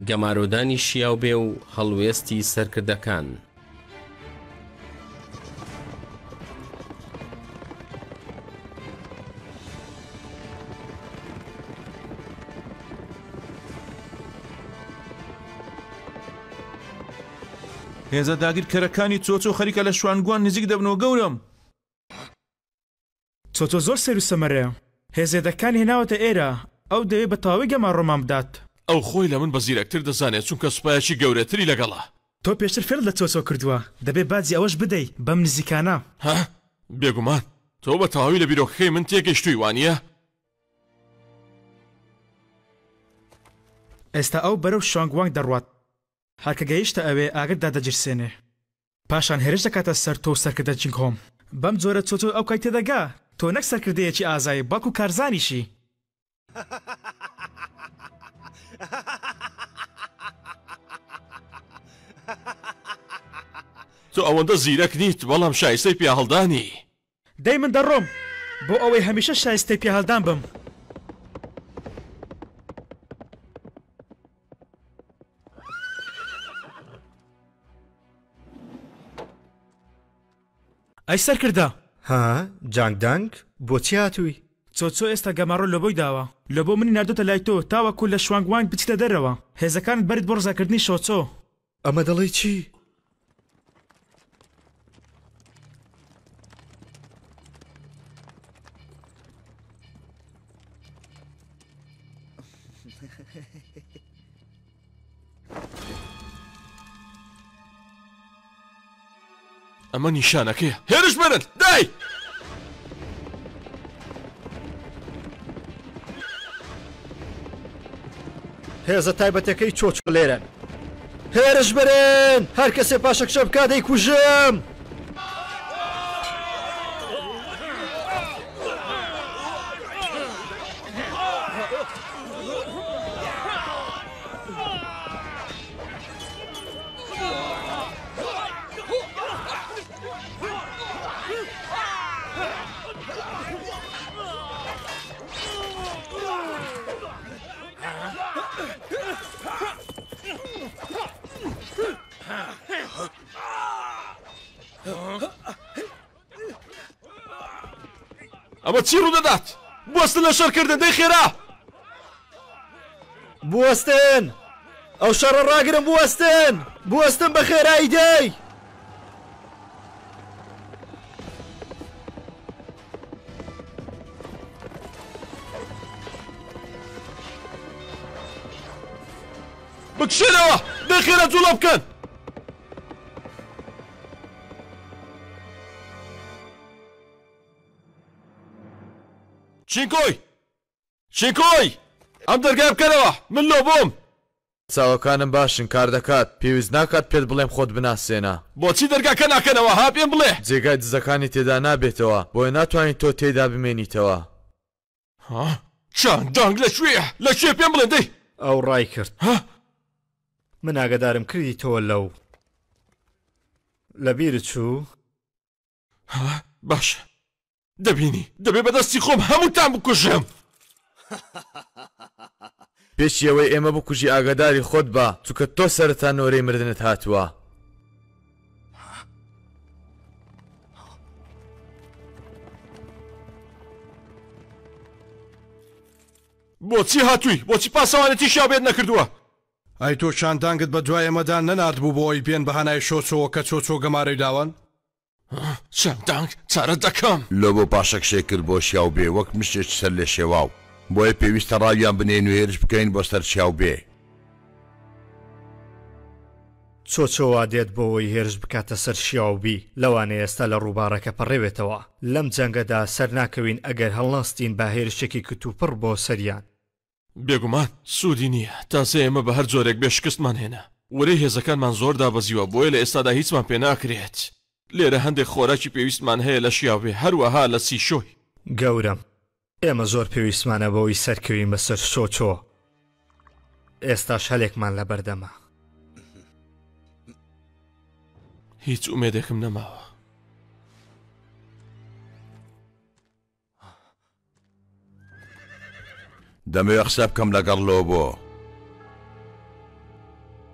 گەمارۆدانی شیاو بێ و هەڵوێستی سەرکردەکان. هێزە داگیرکەرەکانی چۆچۆ خەریکە لە شوانگوان نزیک دەبنەوە گەورم. چۆچۆ زۆر سەر و سەمەرەیە. هێزێدەکان هێناوەتە ئێرە، ئەو دەوێت بە تەواوی گەمان ڕۆمان بدات. ئەو خۆی لە من بە زیرەکتر دەزانێت چونکە سوپایەکی گەورەتری لەگەڵا. تۆ پێشتر فێر لە چۆچۆ کردووە، دەبێت باجی ئەوەش بدەی بەم نزیکانە. ها؟ بێگومان تۆ بە تەواوی لە بیرۆکەکەی من تێگەیشتووی وانییە؟ ئێستا ئەو بەرەو شوانگوانگ دەڕوات. هەرکە گەیشتە ئەوێ ئاگرت دادەجرسێنێ. پاشان هێرش دەکاتە سەر تۆ سەرکردە جینگهۆم. بەم جۆرە چۆچۆ ئەو کای تێدەگا تۆ نەک سەرکردەیەکی ئازایی باکو کارزانیشی. تۆ ئەوەندە زیرەک نیت بەڵام شایستەی پیا هەڵدانی. دەی من دەڕۆم بۆ ئەوەی هەمیشە شایستەی پیا هەڵدان بم. ئەی سەرکردە. ها جانگدانگ بۆچی هاتووی؟ چۆچۆ ئێستا گەماڕۆ لە بۆی داوە، لە بۆ منی نردۆتە لای تۆ تاوەکو لە شوانگوانگ بچیتە دەرەوە. هێزەکانت بەرت بۆ ڕزاکردنی شۆچۆ. ئەمە دەڵێی چی؟ ئەمە نیشانەکەیە. هێرش بەرن دای! هێزە تایبەتەکەی چۆچۆ لێرە. هێرش برن! هەر کەسێ پاشەکشە بکات دەیکوژم! ئەمە چی ڕوودەدات؟ بوەستن لە شەڕکردن دەی خێرا! بوەستن! ئەو شەڕە ڕاگرم بوەستن! بوەستن بە خێرایی دەی! بکشێنەوە! دەی خێرا جوڵە بکەن! چینکۆی! چینکۆی! ئەم دەرگای بکەنەوە! من لۆ بووم! چاوەکانم باشن کار دەکات پێویست ناکات پێت بڵێم خۆت بناسێنە. بۆچی دەرگاکە ناکەنەوە ها پێم بڵێ؟ جێگای دزەکانی تێدا نابێتەوە بۆیە ناتوانین تۆ تێدا بمێنیتەوە. ها؟ جانگدانگ لەکوێیە؟ لەکوێ پێم بڵێن دەی؟ ئەو ڕای کرد. ها؟ من ئاگادارم کردیتەوە لەو لەبیرت چوو؟ ها؟ باشە. دەبینی دەبێ بەدەستی خۆم هەمووتان بکوژم. پێشی ئەوەی ئێمە بکوژی ئاگاداری خۆت بە چونکە تۆ سەرەتا نۆرەی مردنت هاتووە. بۆچی هاتووی؟ بۆچی پاسەوانەتی شابێت نەکردووە؟ ئەی تۆ شاندانگت بە دوای ئەمەدان نەنات بوو بۆ ئەوی پێن بەهانای شۆچۆوە کە چۆچۆ گەمارەی داوان؟ شاندانگ چارە دەکەم. لۆ بۆ پاشەکشێ کرد بۆ شیاو بێ وەک مشتێک سەر لێ شێواو بۆیە پێویستە ڕاویان بنێن و هێرش بکەین بۆ سەر شیاو بێ. چۆچۆوا دێت بۆەوەی هێرش بکاتە سەر شیاوبی لەوانەیە ئێستا لە ڕووبارەکە پەڕێوێتەوە. لەم جەنگەدا سەر ناکەوین ئەگەر هەڵناستین با هێرشێکی کتوپڕ بۆ سەریان. بێگومان سوودی نییە تاسە ئێمە بە هەر جۆرێک بێشکستمان هێنا. وەرەی هێزەکانمان زۆر دابەزیوە بۆیە لە ئێستادا هیچمان پێ ناکرێت. لێرە هەندێک خۆراکی پێویستمان هەیە لە شیاوێ هەروەها لە سیشۆی. گەورم ئێمە زۆر پێویستمانە بەوەی سەرکەوین بەسەر شۆچۆ. ئێستاش هەلێکمان لە بەردەمە. هیچ ئومێدێکم نەماوە. دەمەوێت قسە بکەم لەگەڵ لۆ بۆ.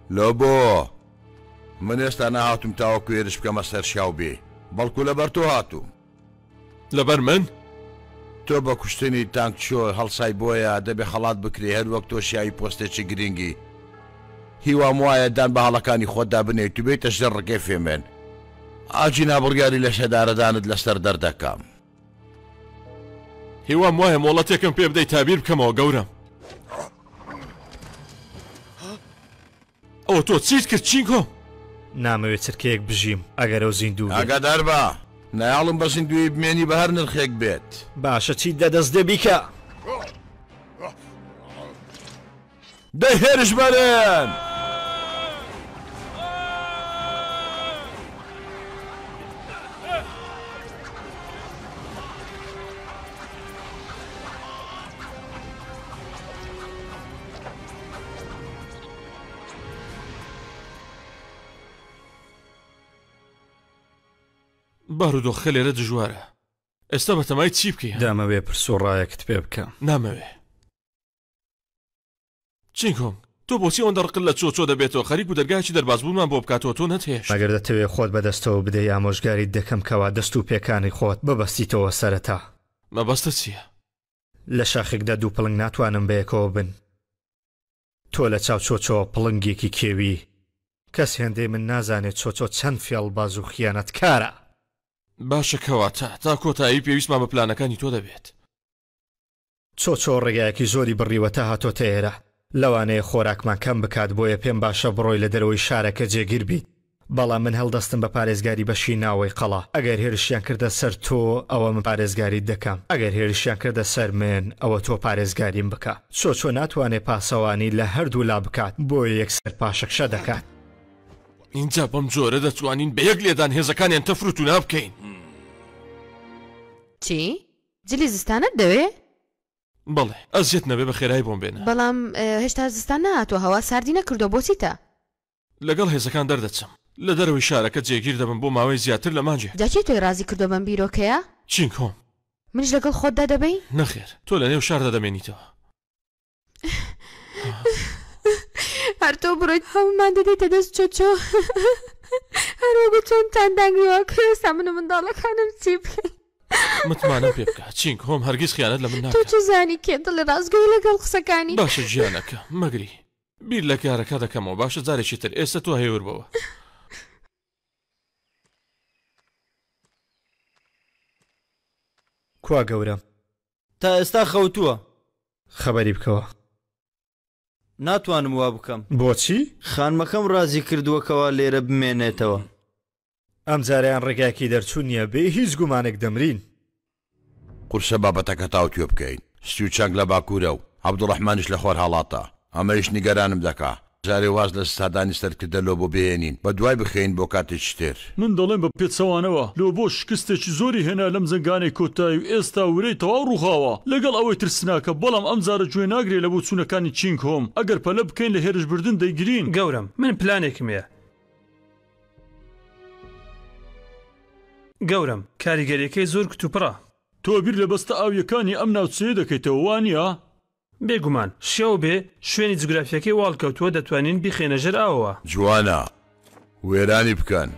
لۆ بۆ من ئێستا ناهاتم تاوەکو هێرش بکەمە سەر شیاو بێ بەڵکو لەبەر تۆ هاتووم لەبەر من تۆ بە کوشتنی تانکچۆ هەڵسای بۆیە دەبێ خەڵات بکرێ هەر وەک تۆ شیاوی پۆستێکی گرنگی هیوام وایە دان بە هەڵەکانی خۆتدا بنێیت تو بێتە ژەر ڕێگەی فێمێن ئاجی نابڕیاری لە شەدارەدانت لەسەر دەردەکەم هیوام وایە مۆڵەتێکم پێ بدەیت تابیر بکەمەوە گەورم ئەوە تۆ چیت کرد چینکۆ نامەوێت چرکەیەک بژیم ئەگەر ئەو زیندوو بێت. ئاگادار بە نایاڵم بە زیندوی بمێنی بە هەر نرخێک بێت باشە چیت دەدەست دەبیکە دەی هێرش بەرێن بارودۆخە لێرە دژوارە ئێستا بەتەمای چی بکەیە دامەوێ پرسوڕایەکت پێ بکەم نامەوێ چینکۆم تۆ بۆچی ئەوەندە ڕقل لە چۆ دەبێتەوە خەریک و دەرگایکی دەربازبوومان بۆ بکاتەوە تۆ نەتهێش مەگەر دەتەوێت خۆت بەدەستەوە بدەی ئامۆژگاریت دەکەم کەوا دەست و پێکانی خۆت ببەستیتەوە سەرەتا مەبەستە چییە لە شاخێکدا دوو پڵنگ ناتوانم بەیەکەوە بن تۆ لە چاو چۆچۆ پڵنگێکی کێوی کەس هێندەی من نازانێت چۆچۆ چەند فێڵ باز و خیانەت کارە باشە کەواتە تا کۆتایی پێویستمان بە پلانەکانی تۆ دەبێت چۆچۆ ڕێگایەکی زۆری بڕیوەتە هاتۆتە ئێرە لەوانەیە خۆراکمان کەم بکات بۆیە پێم باشە بڕۆی لە دەرەوەی شارەکە جێگیر بیت بەڵام من هەڵدەستم بە پارێزگاری بەشی ناوەی قەڵا ئەگەر هێرشیان کردە سەر تۆ ئەوە من پارێزگاریت دەکەم ئەگەر هێرشیان کردە سەر من ئەوە تۆ پارێزگاریم بکە چۆچۆ ناتوانێت پاسەوانی لە هەردوو لا بکات بۆیە یەکسەر پاشەکشە دەکات اینجا بەم جۆرە دەتوانین بە یەک لێدان هێزەکانیان تەفروت و نابکەین چی؟ جلی زستانت دەوێ؟ بەڵێ ئەزیێت نەبێ بە خێرایی بۆم بێنە بەڵام هێشتا زستان نهاتوە هەوا ساردی نەکردو بۆچیتە؟ لەگەڵ هێزەکان دەردەچم لە دەرەوەی شارەکە جێگیر دەبم بۆ ماوەی زیاتر لە مانجێ جاچی تۆی رازی کردو بەم بیرۆکەیە؟ چینکۆم منش لەگەڵ خۆتدا دەبەی؟ نەخێر تۆ لە نێو شاردا دەمێنیتەوە هەر تۆ بڕۆیت هەمومان دەدەیتە دەست چۆچۆ هەروەگو چۆن تاندانگرەوە کێستا من و منداڵەکانم چی بکەین متمانە پێ بکە چینکۆم هەرگیز خیانەت لە من تۆ ناکات چ زانی کێ دڵی ڕازگۆی لەگەڵ قسەکانی باشە گیانەکە مەگری بیر لە کارەکە دەکەمەوە باشە جارێکی تر ئێستا تۆ هێور بەوە کوا گەورم تا ئێستا خەوتووە خەبەری بکەوە ناتوانم وا بکەم بۆچی؟ خانمەکەم رازی کردووەکەوە لێرە بمێنێتەوە ئەم جاریان ڕێگاکی دەرچوو نییە بێ هیچ گومانێک دەمرین قورسە بابەتەکە تاوتوێ بکەین ستی و چەنگ لە باکوورە و عەبدوڕەحمانیش لە خۆر هەڵاتە ئەمەش نیگەرانم دەکا جارێ واز لە سادانی سەرکردە لۆ بۆ بهێنین بە دوای بخەین بۆ کاتێکی تر من دەڵێم بە پێچەوانەوە لۆ بۆ شکستێکی زۆری هێنا لەم زنگانەی کۆتایی و ئێستا ورەی تەواو ڕووخاوە لەگەڵ ئەوەی ترسناکە بەڵام ئەم جارە گوێ ناگرێت لە بۆ چوونەکانی چینکۆم ئەگەر پەلە بکەین لە هێرش بردن دەیگرین گەورم من پلانێکم هەیە گەورم کاریگەریەکەی زۆر کتوپڕە تۆ بیر لە بەستە ئاویەکانی ئەم ناوچەیە دەکەیتەوە وانە؟ بێگومان شێو بێ شوێنی جوگرافیەکەی واڵکەوتووە دەتوانین بیخێنە ژەر ئاوەوە جوانە وێرانی بکەن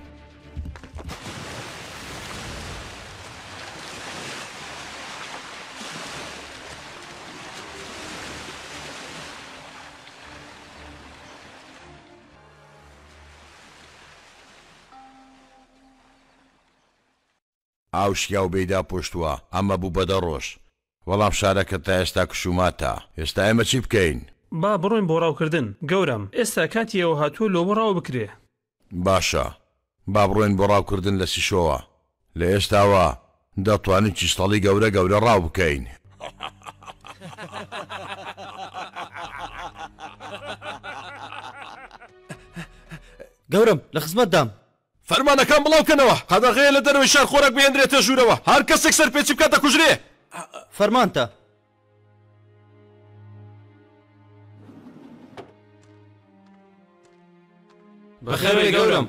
ئاو شیا و بەیدا پۆشتووە ئەمە بوو بەدە ڕۆژ وەڵام شارەکە تا ئێستا کشوماتە ئێستا ئێمە چی بکەین؟ با بڕۆین بۆ ڕاوکردن گەورم ئێستا کاتیەوە هاتووە لۆ بۆ ڕاو بکرێ باشە با بڕۆین بۆ ڕاوکردن لە سیشۆوە لە ئێستاوە دەتوانین چیستەڵی گەورە گەورە ڕاو بکەین گەورم لە خزمەتدام فەرمانەکان بڵاوکەنەوە قەدەغەیە لە دەرەوەی شار خۆراک بهێنرێتە ژوورەوە هەر کەسێک سەر پێچی بکاتە کوژرێ فەرمانتە بەخێربێ گەورم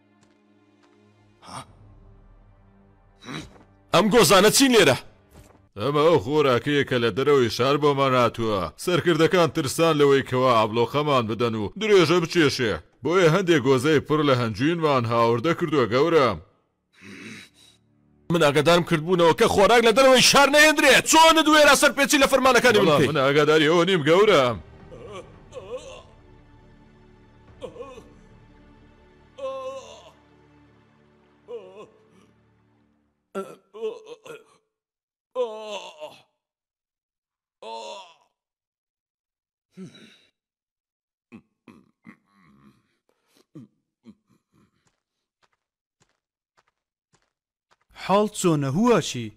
ئەم گۆزانە چین لێرە ئەمە ئەو خۆراکەیە کە لە دەرەوەی شار بۆمان هاتووە. سەرکردەکان ترسان لەوەی کەوا ئابلۆخەمان بدەن و درێژە بچێشێ، بۆیە هەندێک گۆزەی پڕ لە هەنجوینمان هاوردە کردووە گەورم. من ئاگادارم کردبوونەوە کە خۆراک لە دەرەوەی شار نەهێنرێت. چۆن دوێرە سەرپێچی لە فەرمانەکانی بڵێ. من ئاگاداری ئەوە نیم گەورم. حاڵ چۆنە هوواچی؟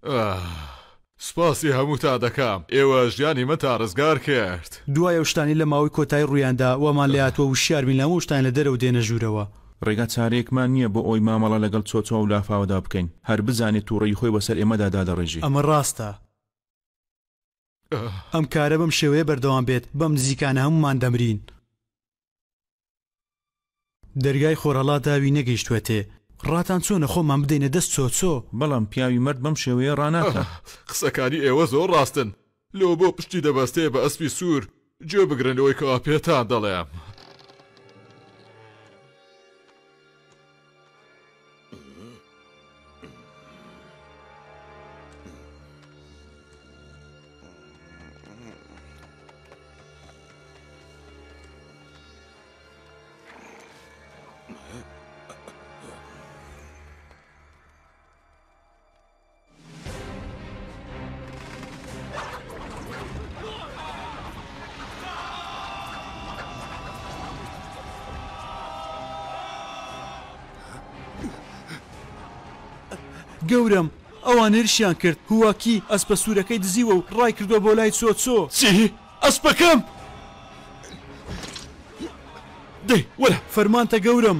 سپاسی هەموو تا دەکەم. ئێوە ژیانی من تا ڕزگار کرد. دوایە شتانی لە ماوەی کۆتایی ڕوویاندا وەمان لە هاتووە و شیاربین لەمە شتان لە دەرەوە دێنە ژوورەوە. ڕێگا چارەیەکمان نییە بۆ ئەوی مامەڵە لەگەڵ چۆچۆ و لافاوەدا بکەین، هەر بزانێت تووڕێی خۆی بەسەر ئێمەدا دادەڕێژی. ئەمە ڕاستە. ئەم کارە بەم شێوەیە بەردەوام بێت، بەم نزیکانە هەمومان دەمرین. دەرگای خۆرەڵا داوی نەگەیشتوێتێ. ڕاتان چۆنە خۆمان بدەینە دەست چۆچۆ؟ بەڵام پیاوی مرد بەم شێوەیە ڕاناکە. قسەکانی ئێوە زۆر ڕاستن. لۆ بۆ پشتی دەبەستێ بە ئەسپی سوور گوێ بگرنەوەی کەوا پێتان دەڵێم. گەورم ئەوان هێرشیان کرد. هوواکی ئەسپە سوورەکەی دزیوە و ڕای کردووە بۆ لای چۆچۆ. چی؟ ئەسپەکەم؟ دەی وەرە فەرمانتە گەورم.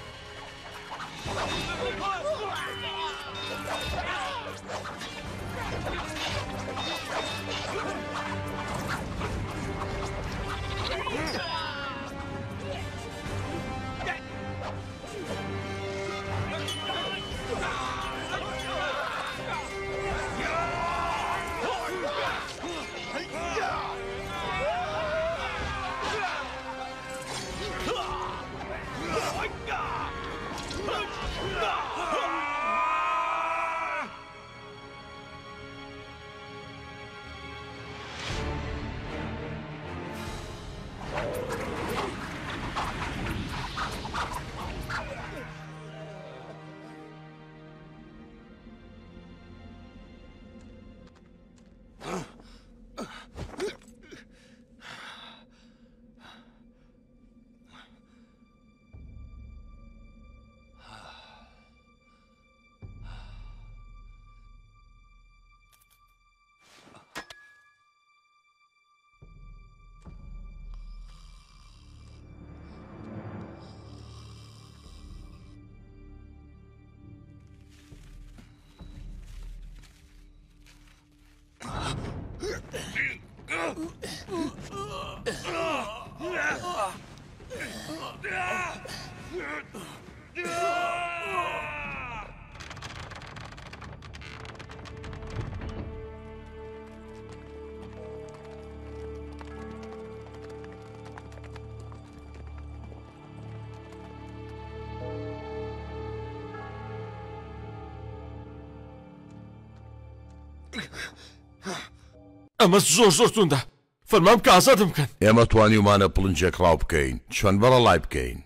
ئەمە زۆر زۆر توندە. فەرمام کە ئازادم بکەن. ئێمە توانیومانە پڵنجێک ڕاو بکەین، چۆن بەڕە لای بکەین.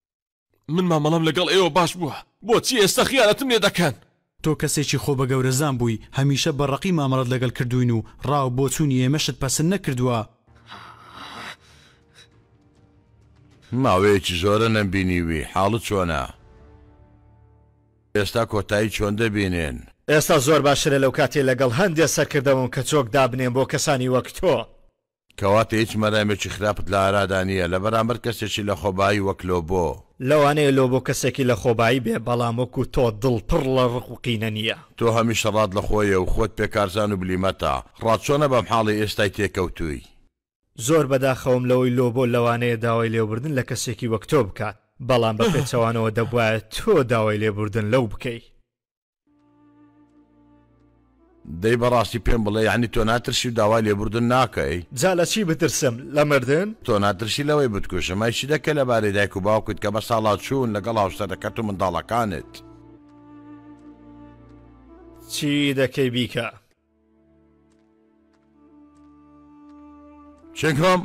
من مامەڵام لەگەڵ ئێوە باش بووە، بۆچی ئێستا خیانەتم لێ دەکەن؟ تۆ کەسێکی خۆ بە گەورەزان بووی، هەمیشە بەڕقی مامەڵەت لەگەڵ کردوین و ڕاو بۆ چوونی ئێمەشت پەسەند نەکردووە. ماوەیەکی زۆرە نەمبینیوی، حاڵت چۆنە؟ ئێستا کۆتایی چۆن دەبینێن؟ ئێستا زۆر باشترە لەو کاتێ لەگەڵ هەندێک سەرکردەوەم کە چۆک دابنێن بۆ کەسانی وەک تۆ. کەواتە هیچ مەرامێکی خراپت لە ئارادا نییە لە بەرامبەر کەسێکی لە خۆبایی وەک لۆبۆ. لەوانەیە لۆبۆ کەسێکی لە خۆبایی بێ، بەڵام وەکو تۆ دڵ پڕ لە ڕق و قینە نییە. تۆ هەمیشە ڕاد لە خۆیە و خۆت پێکارزان و بلیمەتە. ڕاچۆنە بەم حاڵی ئێستای تێکەوتووی. زۆر بەداخەوم لەوەی لۆبۆ لەوانەیە داوای لێبوردن لە کەسێکی وەک تۆ بکات، بەڵام بە پێچەوانەوە دەبوایە تۆ داوای لێبوردن لەو بکەی. دەی بەڕاستی پێم بڵێ یعنی تۆ ناترسی و داوای لێبوردن ناکەی جا لە چی بترسم لە مردن تۆ ناترسی لەوەی بتکوشم مایچی دەکە لەبارەی دایک و باوکت کە بە ساڵات چوون لەگەڵ هاوسەرەکەت و منداڵەکانت چی دەکەی بیکە چنگۆم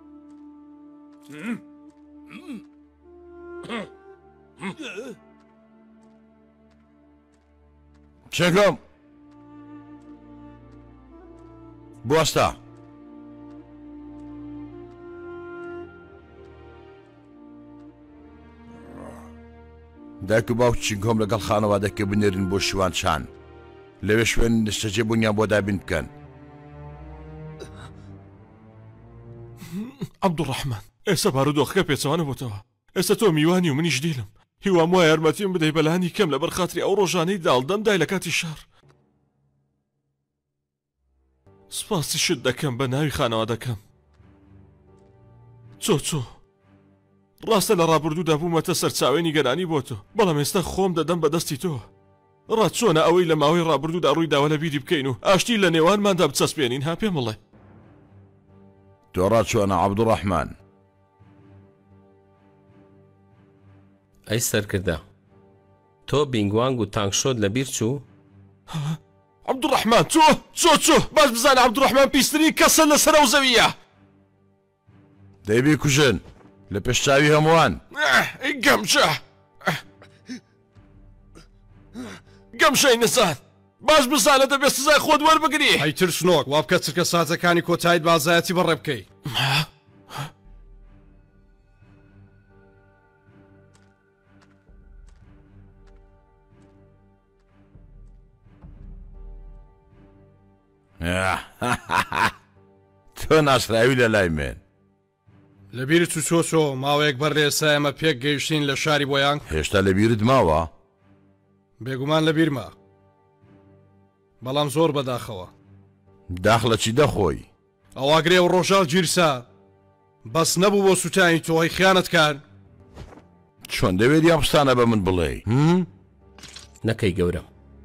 چنگۆم بوەستە دایک و باوک چنگۆم لەگەڵ خانەوادەکە بنێرن بۆ شیوان شان لەوێ شوێن شتەجێ بوونیان بۆ دابین بکەن عەبدوڕەحمان ئێستا بارودۆخەکە پێچەوانە بۆتەوە ئێستا تۆ میوانی و منیش دیلم هیوام وایە یارمەتیم بدەی بەلانی کەم لەبەر خاتری ئەو ڕۆژانەی داڵدەمدای لە کاتی شار سپاسی شت دەکەم بە ناوی خانەوادەکەم چۆ ڕاستە لە ڕابردوودا بوومەتە سەرچاوێنی گەرانی بۆ تۆ بەڵام ئێستا خۆم دەدەم بەدەستی تۆ ڕات چۆنە ئەوەی لە ماوەی ڕابردوودا ڕووی داوە لە بیری بکەین و ئاشتی لە نێوانماندا بچەسپێنین ها پێم بڵێ تۆ ڕات چۆنە عەبدوڕەحمان ئەی سەرکردە تۆ بینگوانگ و تانگشۆت لەبیر چوو عەبدوڕەحمان چۆ باش بزانە عەبدوڕەحمان پیسترین کەسە لەسەر ئەو زەویە دەیبی کوژن لە پێشچاوی هەمووان گەمشەی نەزان باش بزانە دەبێت سزای خۆت وەربگری ئەیتر سنۆک وا بکە چرکە سازەکانی کۆتاییت بازایەتی بەڕێ بکەی تۆ ناسراوی لە لای من لەبیرت و چۆ ماوەیەک بەر لێسا ئەمە پێک گەیشتین لە شاری بۆیان هێشتا لەبیرت ماوە بێگومان لەبیرما بەڵام زۆر بەداخەوە داخ لە چی دەخۆی ئەواگرێ و ڕۆژاڵ گیرسا بەس نەبوو بۆ سوتانی تۆی خیانەت کار چۆن دەوێت یام بستانە بە من بڵێ نەکەی گەورم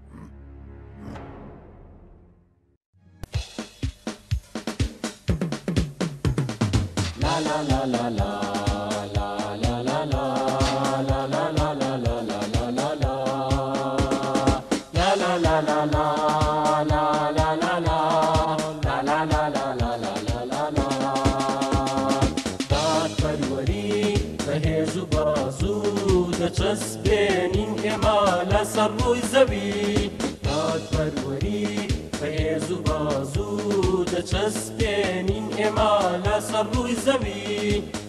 دەچەسبێنین ئێمە لەسەر ڕووی زەوی دادپەروەری بەهێز و بازوو دەچەسبێنین ئێمە لەسەر ڕووی زەوی